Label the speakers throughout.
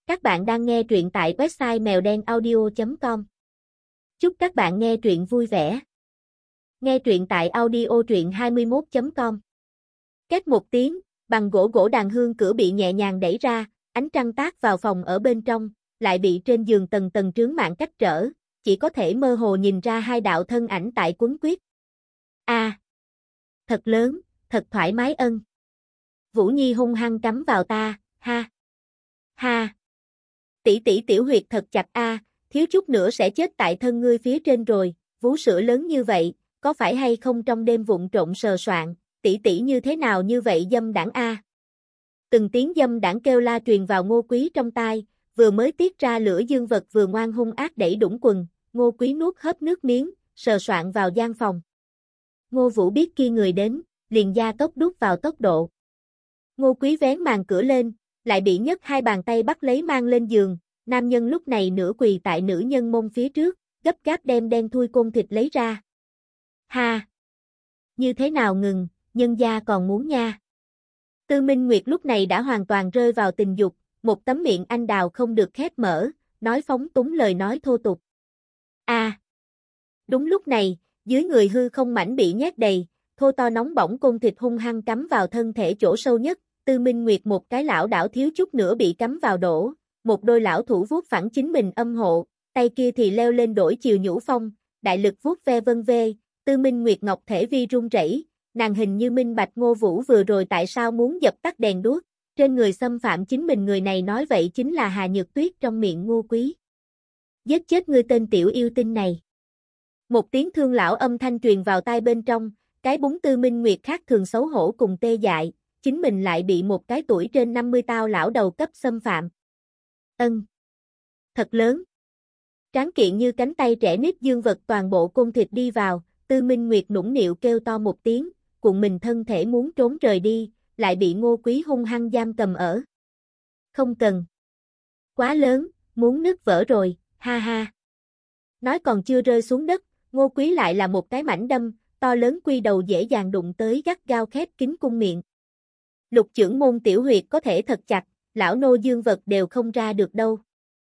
Speaker 1: Các bạn đang nghe truyện tại website mèo đen audio.com. Chúc các bạn nghe truyện vui vẻ. Nghe truyện tại audio truyện21.com. Két một tiếng, bằng gỗ đàn hương cửa bị nhẹ nhàng đẩy ra, ánh trăng tác vào phòng ở bên trong, lại bị trên giường tầng tầng trướng mạng cách trở, chỉ có thể mơ hồ nhìn ra hai đạo thân ảnh tại quấn quýt. Thật lớn, thật thoải mái ân. Vũ Nhi hung hăng cắm vào ta, ha. Ha. Tỷ tỷ tiểu huyệt thật chặt a, thiếu chút nữa sẽ chết tại thân ngươi phía trên rồi, vú sữa lớn như vậy, có phải hay không trong đêm vụng trộm sờ soạn, tỷ tỷ như thế nào như vậy dâm đảng a. Từng tiếng dâm đảng kêu la truyền vào Ngô Quý trong tai, vừa mới tiết ra lửa dương vật vừa ngoan hung ác đẩy đũng quần, Ngô Quý nuốt hớp nước miếng, sờ soạn vào gian phòng. Ngô Vũ biết kia người đến, liền gia tốc đút vào tốc độ. Ngô Quý vén màn cửa lên, lại bị nhấc hai bàn tay bắt lấy mang lên giường, nam nhân lúc này nửa quỳ tại nữ nhân mông phía trước, gấp gáp đem đen thui côn thịt lấy ra. Ha! Như thế nào ngừng, nhân gia còn muốn nha. Tư Minh Nguyệt lúc này đã hoàn toàn rơi vào tình dục, một tấm miệng anh đào không được khép mở, nói phóng túng lời nói thô tục. Đúng lúc này, dưới người hư không mảnh bị nhét đầy, thô to nóng bỏng côn thịt hung hăng cắm vào thân thể chỗ sâu nhất, Tư Minh Nguyệt một cái lão đảo thiếu chút nữa bị cắm vào đổ, một đôi lão thủ vuốt phẳng chính mình âm hộ, tay kia thì leo lên đổi chiều nhũ phong, đại lực vuốt ve vân vê, Tư Minh Nguyệt ngọc thể vi run rẩy, nàng hình như minh bạch Ngô Vũ vừa rồi tại sao muốn dập tắt đèn đuốc, trên người xâm phạm chính mình người này nói vậy chính là Hà Nhược Tuyết trong miệng Ngô Quý. Giết chết ngươi tên tiểu yêu tinh này. Một tiếng thương lão âm thanh truyền vào tai bên trong, cái búng Tư Minh Nguyệt khác thường xấu hổ cùng tê dại, chính mình lại bị một cái tuổi trên 50 tao lão đầu cấp xâm phạm. Thật lớn. Tráng kiện như cánh tay trẻ nít dương vật toàn bộ côn thịt đi vào, Tư Minh Nguyệt nũng nịu kêu to một tiếng, cuộn mình thân thể muốn trốn rời đi, lại bị Ngô Quý hung hăng giam cầm ở. Không cần. Quá lớn, muốn nứt vỡ rồi, ha ha. Nói còn chưa rơi xuống đất, Ngô Quý lại là một cái mảnh đâm, to lớn quy đầu dễ dàng đụng tới gắt gao khép kín cung miệng. Lục chưởng môn tiểu huyệt có thể thật chặt, lão nô dương vật đều không ra được đâu.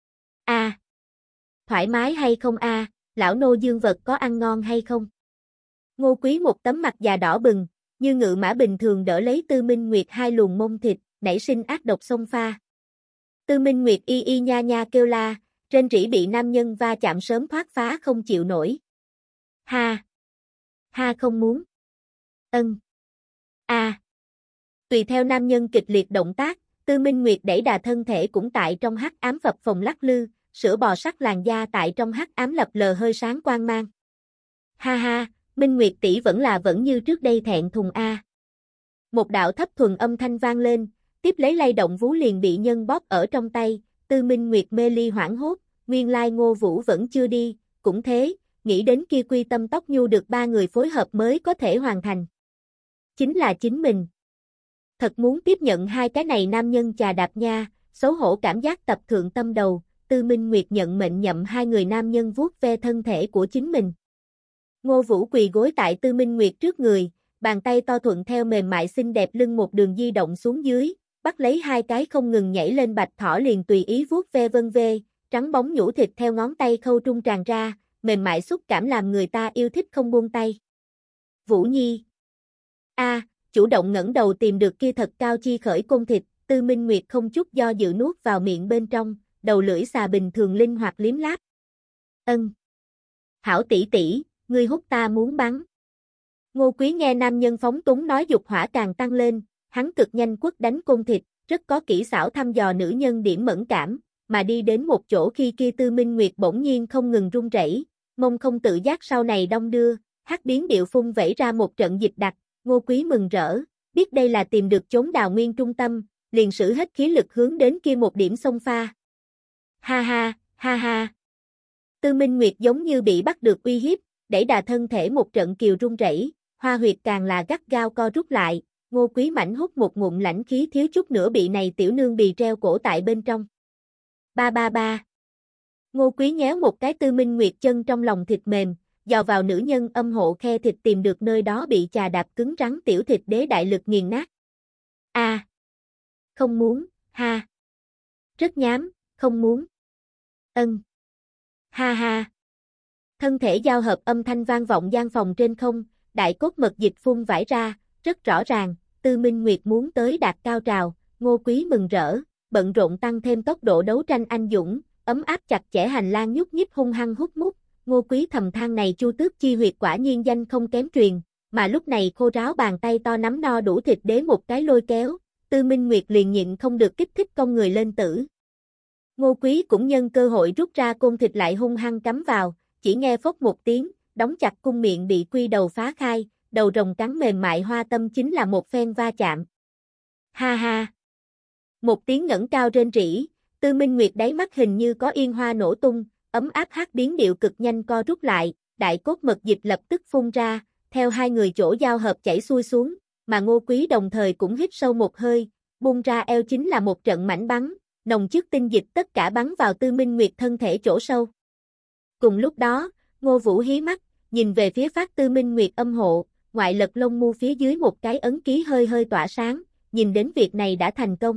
Speaker 1: Thoải mái hay không lão nô dương vật có ăn ngon hay không? Ngô Quý một tấm mặt già đỏ bừng, như ngự mã bình thường đỡ lấy Tư Minh Nguyệt hai luồng mông thịt, nảy sinh ác độc xông pha. Tư Minh Nguyệt y y nha nha kêu la, trên rỉ bị nam nhân va chạm sớm thoát phá không chịu nổi. Ha! Ha không muốn. Tùy theo nam nhân kịch liệt động tác, Tư Minh Nguyệt đẩy đà thân thể cũng tại trong hắc ám phập phồng lắc lư, sữa bò sắc làn da tại trong hắc ám lập lờ hơi sáng quang mang. Ha ha, Minh Nguyệt tỷ vẫn như trước đây thẹn thùng a. Một đạo thấp thuần âm thanh vang lên, tiếp lấy lay động vú liền bị nhân bóp ở trong tay, Tư Minh Nguyệt mê ly hoảng hốt, nguyên lai Ngô Vũ vẫn chưa đi, cũng thế, nghĩ đến kia quy tâm tóc nhu được ba người phối hợp mới có thể hoàn thành. Chính là chính mình. Thật muốn tiếp nhận hai cái này nam nhân chà đạp nha, xấu hổ cảm giác tập thượng tâm đầu, Tư Minh Nguyệt nhận mệnh nhậm hai người nam nhân vuốt ve thân thể của chính mình. Ngô Vũ quỳ gối tại Tư Minh Nguyệt trước người, bàn tay to thuận theo mềm mại xinh đẹp lưng một đường di động xuống dưới, bắt lấy hai cái không ngừng nhảy lên bạch thỏ liền tùy ý vuốt ve vân vê, trắng bóng nhũ thịt theo ngón tay khâu trung tràn ra, mềm mại xúc cảm làm người ta yêu thích không buông tay. Vũ Nhi. Chủ động ngẩng đầu tìm được kia thật cao chi khởi côn thịt, Tư Minh Nguyệt không chút do dự nuốt vào miệng bên trong, đầu lưỡi xà bình thường linh hoạt liếm láp. Hảo tỷ tỷ, ngươi hút ta muốn bắn. Ngô Quý nghe nam nhân phóng túng nói dục hỏa càng tăng lên, hắn cực nhanh quất đánh côn thịt, rất có kỹ xảo thăm dò nữ nhân điểm mẫn cảm, mà đi đến một chỗ khi kia Tư Minh Nguyệt bỗng nhiên không ngừng run rẩy, mông không tự giác sau này đong đưa, hắc biến điệu phun vẩy ra một trận dịch đặc. Ngô Quý mừng rỡ, biết đây là tìm được chốn đào nguyên trung tâm, liền sử hết khí lực hướng đến kia một điểm xông pha. Ha ha, ha ha. Tư Minh Nguyệt giống như bị bắt được uy hiếp, đẩy đà thân thể một trận kiều run rẩy, hoa huyệt càng là gắt gao co rút lại, Ngô Quý mảnh hút một ngụm lãnh khí thiếu chút nữa bị này tiểu nương bì treo cổ tại bên trong. Ba. Ngô Quý nhéo một cái Tư Minh Nguyệt chân trong lòng thịt mềm, dò vào nữ nhân âm hộ khe thịt tìm được nơi đó bị chà đạp cứng rắn tiểu thịt đế đại lực nghiền nát. Không muốn, ha. Rất nhám, Không muốn. Ân. Ha ha. Thân thể giao hợp âm thanh vang vọng gian phòng trên không, đại cốt mật dịch phun vải ra, rất rõ ràng, Tư Minh Nguyệt muốn tới đạt cao trào, Ngô Quý mừng rỡ, bận rộn tăng thêm tốc độ đấu tranh anh dũng, ấm áp chặt chẽ hành lang nhúc nhích hung hăng hút mút, Ngô Quý thầm than này Chu Tước chi huyệt quả nhiên danh không kém truyền, mà lúc này khô ráo bàn tay to nắm no đủ thịt đế một cái lôi kéo, Tư Minh Nguyệt liền nhịn không được kích thích con người lên tử. Ngô Quý cũng nhân cơ hội rút ra côn thịt lại hung hăng cắm vào, chỉ nghe phốc một tiếng, đóng chặt cung miệng bị quy đầu phá khai, đầu rồng cắn mềm mại hoa tâm chính là một phen va chạm. Ha ha! Một tiếng ngẩng cao rên rỉ, Tư Minh Nguyệt đáy mắt hình như có yên hoa nổ tung, ấm áp hát biến điệu cực nhanh co rút lại, đại cốt mật dịch lập tức phun ra, theo hai người chỗ giao hợp chảy xuôi xuống, mà Ngô Quý đồng thời cũng hít sâu một hơi, buông ra eo chính là một trận mảnh bắn, nồng chức tinh dịch tất cả bắn vào Tư Minh Nguyệt thân thể chỗ sâu. Cùng lúc đó, Ngô Vũ hí mắt, nhìn về phía phát Tư Minh Nguyệt âm hộ, ngoại lật lông mu phía dưới một cái ấn ký hơi hơi tỏa sáng, nhìn đến việc này đã thành công.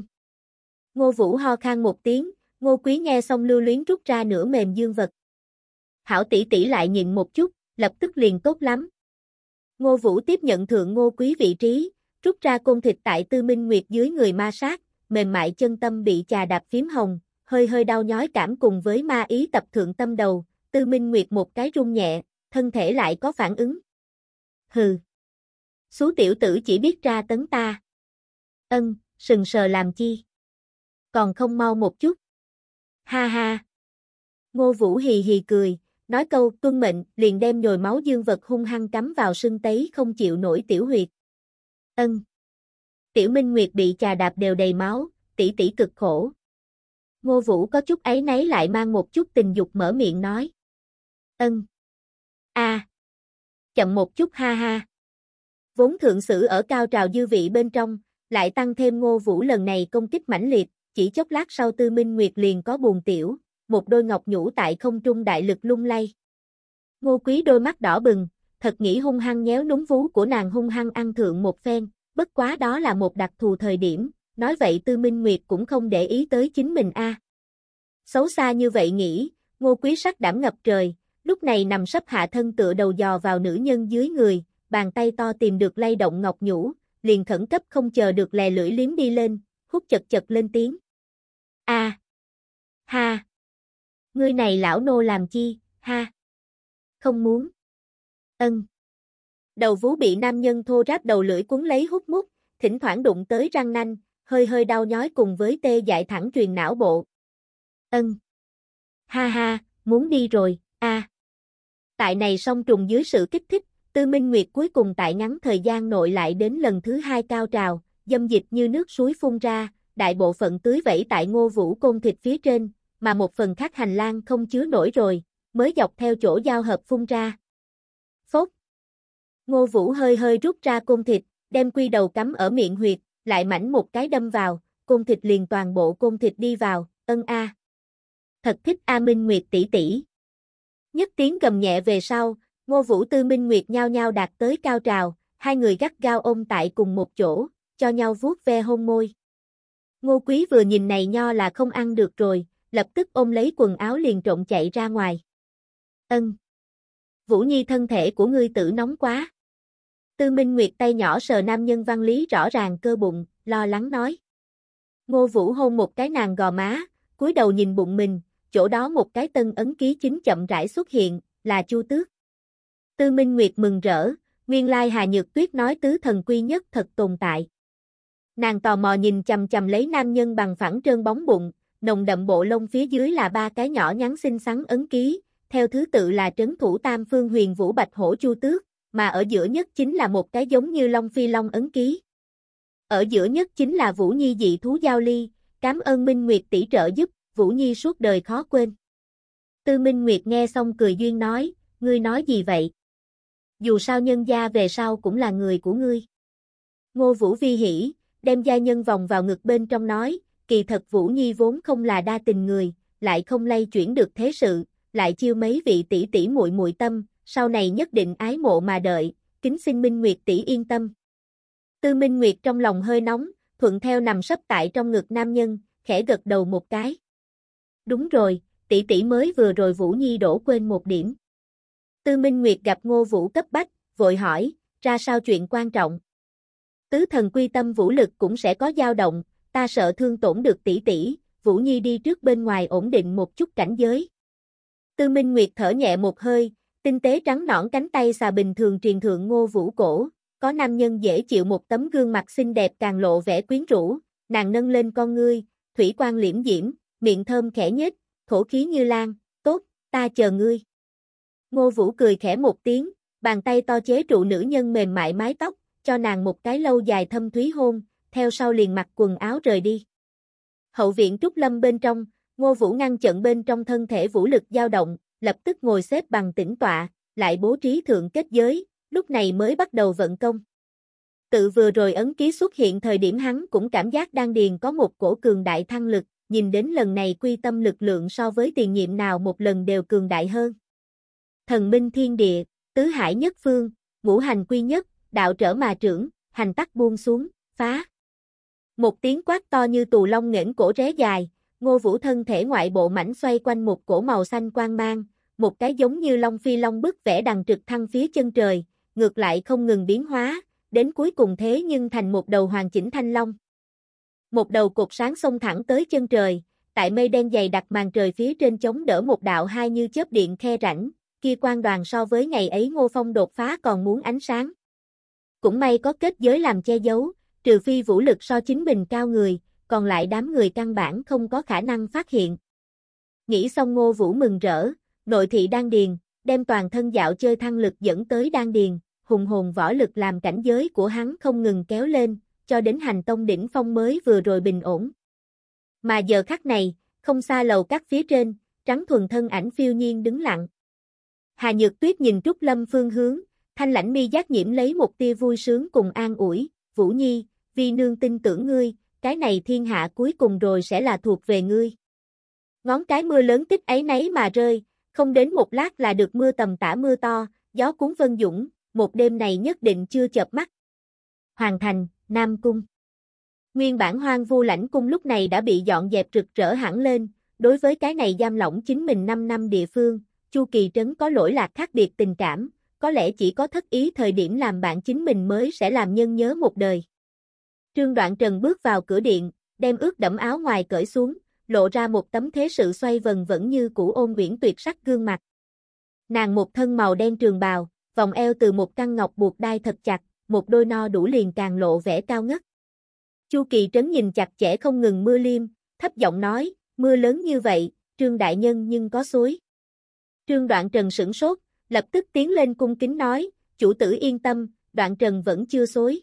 Speaker 1: Ngô Vũ ho khan một tiếng, Ngô Quý nghe xong lưu luyến rút ra nửa mềm dương vật. Hảo tỷ tỷ lại nhịn một chút, lập tức liền tốt lắm. Ngô Vũ tiếp nhận thượng Ngô Quý vị trí, rút ra côn thịt tại Tư Minh Nguyệt dưới người ma sát, mềm mại chân tâm bị chà đạp phím hồng, hơi hơi đau nhói cảm cùng với ma ý tập thượng tâm đầu, Tư Minh Nguyệt một cái rung nhẹ, thân thể lại có phản ứng. Hừ. Xú tiểu tử chỉ biết tra tấn ta. Ân, sừng sờ làm chi? Còn không mau một chút. Ha ha. Ngô Vũ hì hì cười, nói câu tuân mệnh, liền đem nhồi máu dương vật hung hăng cắm vào sưng tấy không chịu nổi tiểu huyệt. Ân. Tiểu Minh Nguyệt bị chà đạp đều đầy máu, tỷ tỷ cực khổ. Ngô Vũ có chút áy náy lại mang một chút tình dục mở miệng nói. Ân. A. Chậm một chút ha ha. Vốn thượng sử ở cao trào dư vị bên trong, lại tăng thêm Ngô Vũ lần này công kích mãnh liệt, chỉ chốc lát sau Tư Minh Nguyệt liền có buồn tiểu, một đôi ngọc nhũ tại không trung đại lực lung lay. Ngô Quý đôi mắt đỏ bừng, thật nghĩ hung hăng nhéo núm vú của nàng hung hăng ăn thượng một phen, bất quá đó là một đặc thù thời điểm, nói vậy Tư Minh Nguyệt cũng không để ý tới chính mình a. Xấu xa như vậy nghĩ, Ngô Quý sắc đảm ngập trời, lúc này nằm sấp hạ thân tựa đầu dò vào nữ nhân dưới người, bàn tay to tìm được lay động ngọc nhũ, liền khẩn cấp không chờ được lè lưỡi liếm đi lên, hút chật chật lên tiếng. A. Ha. Ngươi này lão nô làm chi, ha. Không muốn. Ân. Đầu vú bị nam nhân thô ráp đầu lưỡi cuốn lấy hút mút, thỉnh thoảng đụng tới răng nanh, hơi hơi đau nhói cùng với tê dại thẳng truyền não bộ. Ân. Ha ha, muốn đi rồi, a. Tại này song trùng dưới sự kích thích, Tư Minh Nguyệt cuối cùng tại ngắn thời gian nội lại đến lần thứ hai cao trào, dâm dịch như nước suối phun ra, đại bộ phận tưới vẩy tại Ngô Vũ côn thịt phía trên, mà một phần khác hành lang không chứa nổi rồi, mới dọc theo chỗ giao hợp phun ra. Phốt. Ngô Vũ hơi hơi rút ra côn thịt, đem quy đầu cắm ở miệng huyệt, lại mảnh một cái đâm vào, côn thịt liền toàn bộ côn thịt đi vào, ân a. Thật thích A Minh Nguyệt tỷ tỷ. Nhất tiếng gầm nhẹ về sau, Ngô Vũ Tư Minh Nguyệt nhao nhao đạt tới cao trào, hai người gắt gao ôm tại cùng một chỗ, cho nhau vuốt ve hôn môi. Ngô Quý vừa nhìn này nho là không ăn được rồi, lập tức ôm lấy quần áo liền trộn chạy ra ngoài. Ân. Vũ Nhi thân thể của ngươi tử nóng quá. Tư Minh Nguyệt tay nhỏ sờ nam nhân văn lý rõ ràng cơ bụng, lo lắng nói. Ngô Vũ hôn một cái nàng gò má, cúi đầu nhìn bụng mình, chỗ đó một cái tân ấn ký chính chậm rãi xuất hiện, là Chu Tước. Tư Minh Nguyệt mừng rỡ, nguyên lai Hà Nhược Tuyết nói tứ thần quy nhất thật tồn tại. Nàng tò mò nhìn chằm chằm lấy nam nhân bằng phẳng trơn bóng bụng, nồng đậm bộ lông phía dưới là ba cái nhỏ nhắn xinh xắn ấn ký, theo thứ tự là trấn thủ Tam Phương Huyền Vũ Bạch Hổ Chu Tước, mà ở giữa nhất chính là một cái giống như Long Phi Long ấn ký. Ở giữa nhất chính là Vũ Nhi dị thú giao ly, cảm ơn Minh Nguyệt tỷ trợ giúp, Vũ Nhi suốt đời khó quên. Tư Minh Nguyệt nghe xong cười duyên nói, ngươi nói gì vậy? Dù sao nhân gia về sau cũng là người của ngươi. Ngô Vũ vi hỉ, đem gia nhân vòng vào ngực bên trong nói, kỳ thật Vũ Nhi vốn không là đa tình người, lại không lay chuyển được thế sự, lại chiêu mấy vị tỷ tỷ muội muội tâm, sau này nhất định ái mộ mà đợi, kính xin Minh Nguyệt tỷ yên tâm. Tư Minh Nguyệt trong lòng hơi nóng, thuận theo nằm sấp tại trong ngực nam nhân, khẽ gật đầu một cái. Đúng rồi, tỷ tỷ mới vừa rồi Vũ Nhi đổ quên một điểm. Tư Minh Nguyệt gặp Ngô Vũ cấp bách, vội hỏi, ra sao chuyện quan trọng? Tứ thần quy tâm vũ lực cũng sẽ có dao động, ta sợ thương tổn được tỷ tỷ, Vũ Nhi đi trước bên ngoài ổn định một chút cảnh giới. Tư Minh Nguyệt thở nhẹ một hơi, tinh tế trắng nõn cánh tay xà bình thường truyền thượng Ngô Vũ cổ, có nam nhân dễ chịu một tấm gương mặt xinh đẹp càng lộ vẻ quyến rũ, nàng nâng lên con ngươi, thủy quan liễm diễm, miệng thơm khẽ nhếch, thổ khí như lan, tốt, ta chờ ngươi. Ngô Vũ cười khẽ một tiếng, bàn tay to chế trụ nữ nhân mềm mại mái tóc, cho nàng một cái lâu dài thâm thúy hôn, theo sau liền mặc quần áo rời đi. Hậu viện Trúc Lâm bên trong, Ngô Vũ ngăn chặn bên trong thân thể vũ lực dao động, lập tức ngồi xếp bằng tĩnh tọa, lại bố trí thượng kết giới, lúc này mới bắt đầu vận công. Tự vừa rồi ấn ký xuất hiện thời điểm hắn cũng cảm giác đan điền có một cổ cường đại thăng lực, nhìn đến lần này quy tâm lực lượng so với tiền nhiệm nào một lần đều cường đại hơn. Thần minh thiên địa, tứ hải nhất phương, ngũ hành quy nhất, đạo trở mà trưởng, hành tắc buông xuống, phá. Một tiếng quát to như tù long nghển cổ ré dài, Ngô Vũ thân thể ngoại bộ mảnh xoay quanh một cổ màu xanh quang mang, một cái giống như long phi long bức vẽ đằng trực thăng phía chân trời, ngược lại không ngừng biến hóa, đến cuối cùng thế nhưng thành một đầu hoàn chỉnh thanh long. Một đầu cột sáng xông thẳng tới chân trời, tại mây đen dày đặc màn trời phía trên chống đỡ một đạo hai như chớp điện khe rãnh, kia quang đoàn so với ngày ấy Ngô Phong đột phá còn muốn ánh sáng. Cũng may có kết giới làm che giấu, trừ phi vũ lực so chính mình cao người, còn lại đám người căn bản không có khả năng phát hiện. Nghĩ xong Ngô Vũ mừng rỡ, nội thị đan điền, đem toàn thân dạo chơi thăng lực dẫn tới đan điền, hùng hồn võ lực làm cảnh giới của hắn không ngừng kéo lên, cho đến hành tông đỉnh phong mới vừa rồi bình ổn. Mà giờ khắc này, không xa lầu các phía trên, trắng thuần thân ảnh phiêu nhiên đứng lặng. Hà Nhược Tuyết nhìn Trúc Lâm phương hướng, thanh lãnh mi giác nhiễm lấy một tia vui sướng cùng an ủi, Vũ Nhi, vi nương tin tưởng ngươi, cái này thiên hạ cuối cùng rồi sẽ là thuộc về ngươi. Ngón cái mưa lớn tích ấy nấy mà rơi, không đến một lát là được mưa tầm tã mưa to, gió cuốn vân dũng, một đêm này nhất định chưa chợp mắt. Hoàng thành, Nam Cung. Nguyên bản hoang vu lãnh cung lúc này đã bị dọn dẹp rực rỡ hẳn lên, đối với cái này giam lỏng chính mình 5 năm địa phương, Chu Kỳ Trấn có lỗi lạc khác biệt tình cảm, có lẽ chỉ có thất ý thời điểm làm bạn chính mình mới sẽ làm nhân nhớ một đời. Trương Đoạn Trần bước vào cửa điện, đem ướt đẫm áo ngoài cởi xuống, lộ ra một tấm thế sự xoay vần vẫn như cũ ôn uyển tuyệt sắc gương mặt. Nàng một thân màu đen trường bào, vòng eo từ một căn ngọc buộc đai thật chặt, một đôi no đủ liền càng lộ vẻ cao ngất. Chu Kỳ Trấn nhìn chặt chẽ không ngừng mưa liêm, thấp giọng nói, mưa lớn như vậy, Trương đại nhân nhưng có xối. Trương Đoạn Trần sửng sốt, lập tức tiến lên cung kính nói, chủ tử yên tâm, Đoạn Trần vẫn chưa xối.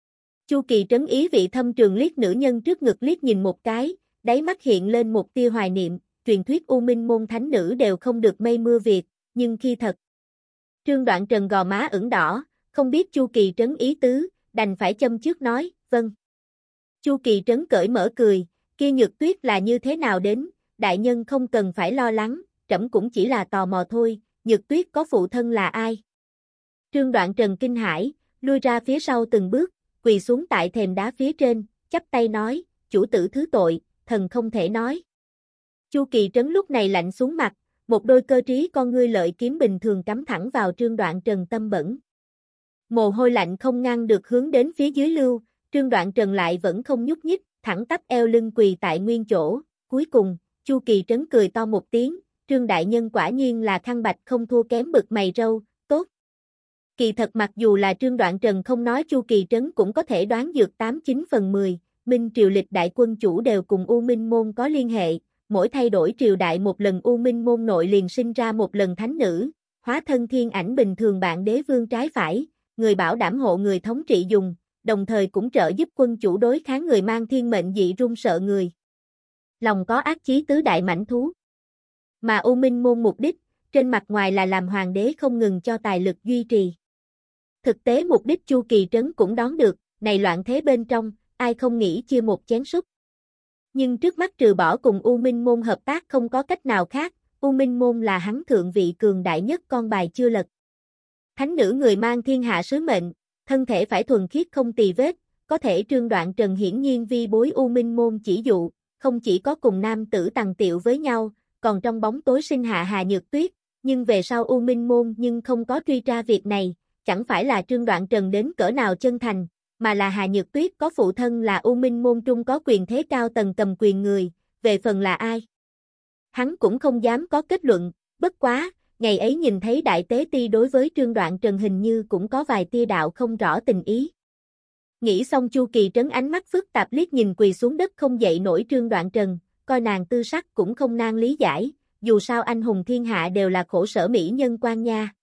Speaker 1: Chu Kỳ Trấn ý vị thâm trường liếc nữ nhân trước ngực liếc nhìn một cái, đáy mắt hiện lên một tia hoài niệm, truyền thuyết U Minh môn thánh nữ đều không được mây mưa việc, nhưng khi thật. Trương Đoạn Trần gò má ửng đỏ, không biết Chu Kỳ Trấn ý tứ, đành phải châm trước nói, vâng. Chu Kỳ Trấn cởi mở cười, kia Nhược Tuyết là như thế nào đến, đại nhân không cần phải lo lắng, trẫm cũng chỉ là tò mò thôi, Nhược Tuyết có phụ thân là ai? Trương Đoạn Trần kinh hãi, lui ra phía sau từng bước, quỳ xuống tại thềm đá phía trên, chắp tay nói, chủ tử thứ tội, thần không thể nói. Chu Kỳ Trấn lúc này lạnh xuống mặt, một đôi cơ trí con ngươi lợi kiếm bình thường cắm thẳng vào Trương Đoạn Trần tâm bẩn. Mồ hôi lạnh không ngăn được hướng đến phía dưới lưu, Trương Đoạn Trần lại vẫn không nhúc nhích, thẳng tắp eo lưng quỳ tại nguyên chỗ, cuối cùng, Chu Kỳ Trấn cười to một tiếng, Trương đại nhân quả nhiên là khăn bạch không thua kém bực mày râu, tốt. Kỳ thật mặc dù là Trương Đoạn Trần không nói Chu Kỳ Trấn cũng có thể đoán dược 89 phần 10, Minh triều lịch đại quân chủ đều cùng U Minh môn có liên hệ, mỗi thay đổi triều đại một lần U Minh môn nội liền sinh ra một lần thánh nữ, hóa thân thiên ảnh bình thường bạn đế vương trái phải, người bảo đảm hộ người thống trị dùng, đồng thời cũng trợ giúp quân chủ đối kháng người mang thiên mệnh dị run sợ người. Lòng có ác chí tứ đại mãnh thú. Mà U Minh môn mục đích, trên mặt ngoài là làm hoàng đế không ngừng cho tài lực duy trì. Thực tế mục đích Chu Kỳ Trấn cũng đoán được, này loạn thế bên trong, ai không nghĩ chia một chén súp. Nhưng trước mắt trừ bỏ cùng U Minh môn hợp tác không có cách nào khác, U Minh môn là hắn thượng vị cường đại nhất con bài chưa lật. Thánh nữ người mang thiên hạ sứ mệnh, thân thể phải thuần khiết không tì vết, có thể Trương Đoạn Trần hiển nhiên vi bối U Minh môn chỉ dụ, không chỉ có cùng nam tử tằng tiệu với nhau, còn trong bóng tối sinh hạ Hà Nhược Tuyết, nhưng về sau U Minh Môn nhưng không có truy tra việc này, chẳng phải là Trương Đoạn Trần đến cỡ nào chân thành, mà là Hà Nhược Tuyết có phụ thân là U Minh Môn trung có quyền thế cao tầng cầm quyền người, về phần là ai. Hắn cũng không dám có kết luận, bất quá, ngày ấy nhìn thấy Đại Tế Ti đối với Trương Đoạn Trần hình như cũng có vài tia đạo không rõ tình ý. Nghĩ xong Chu Kỳ Trấn ánh mắt phức tạp liếc nhìn quỳ xuống đất không dậy nổi Trương Đoạn Trần, coi nàng tư sắc cũng không nan lý giải, dù sao anh hùng thiên hạ đều là khổ sở mỹ nhân quan nha.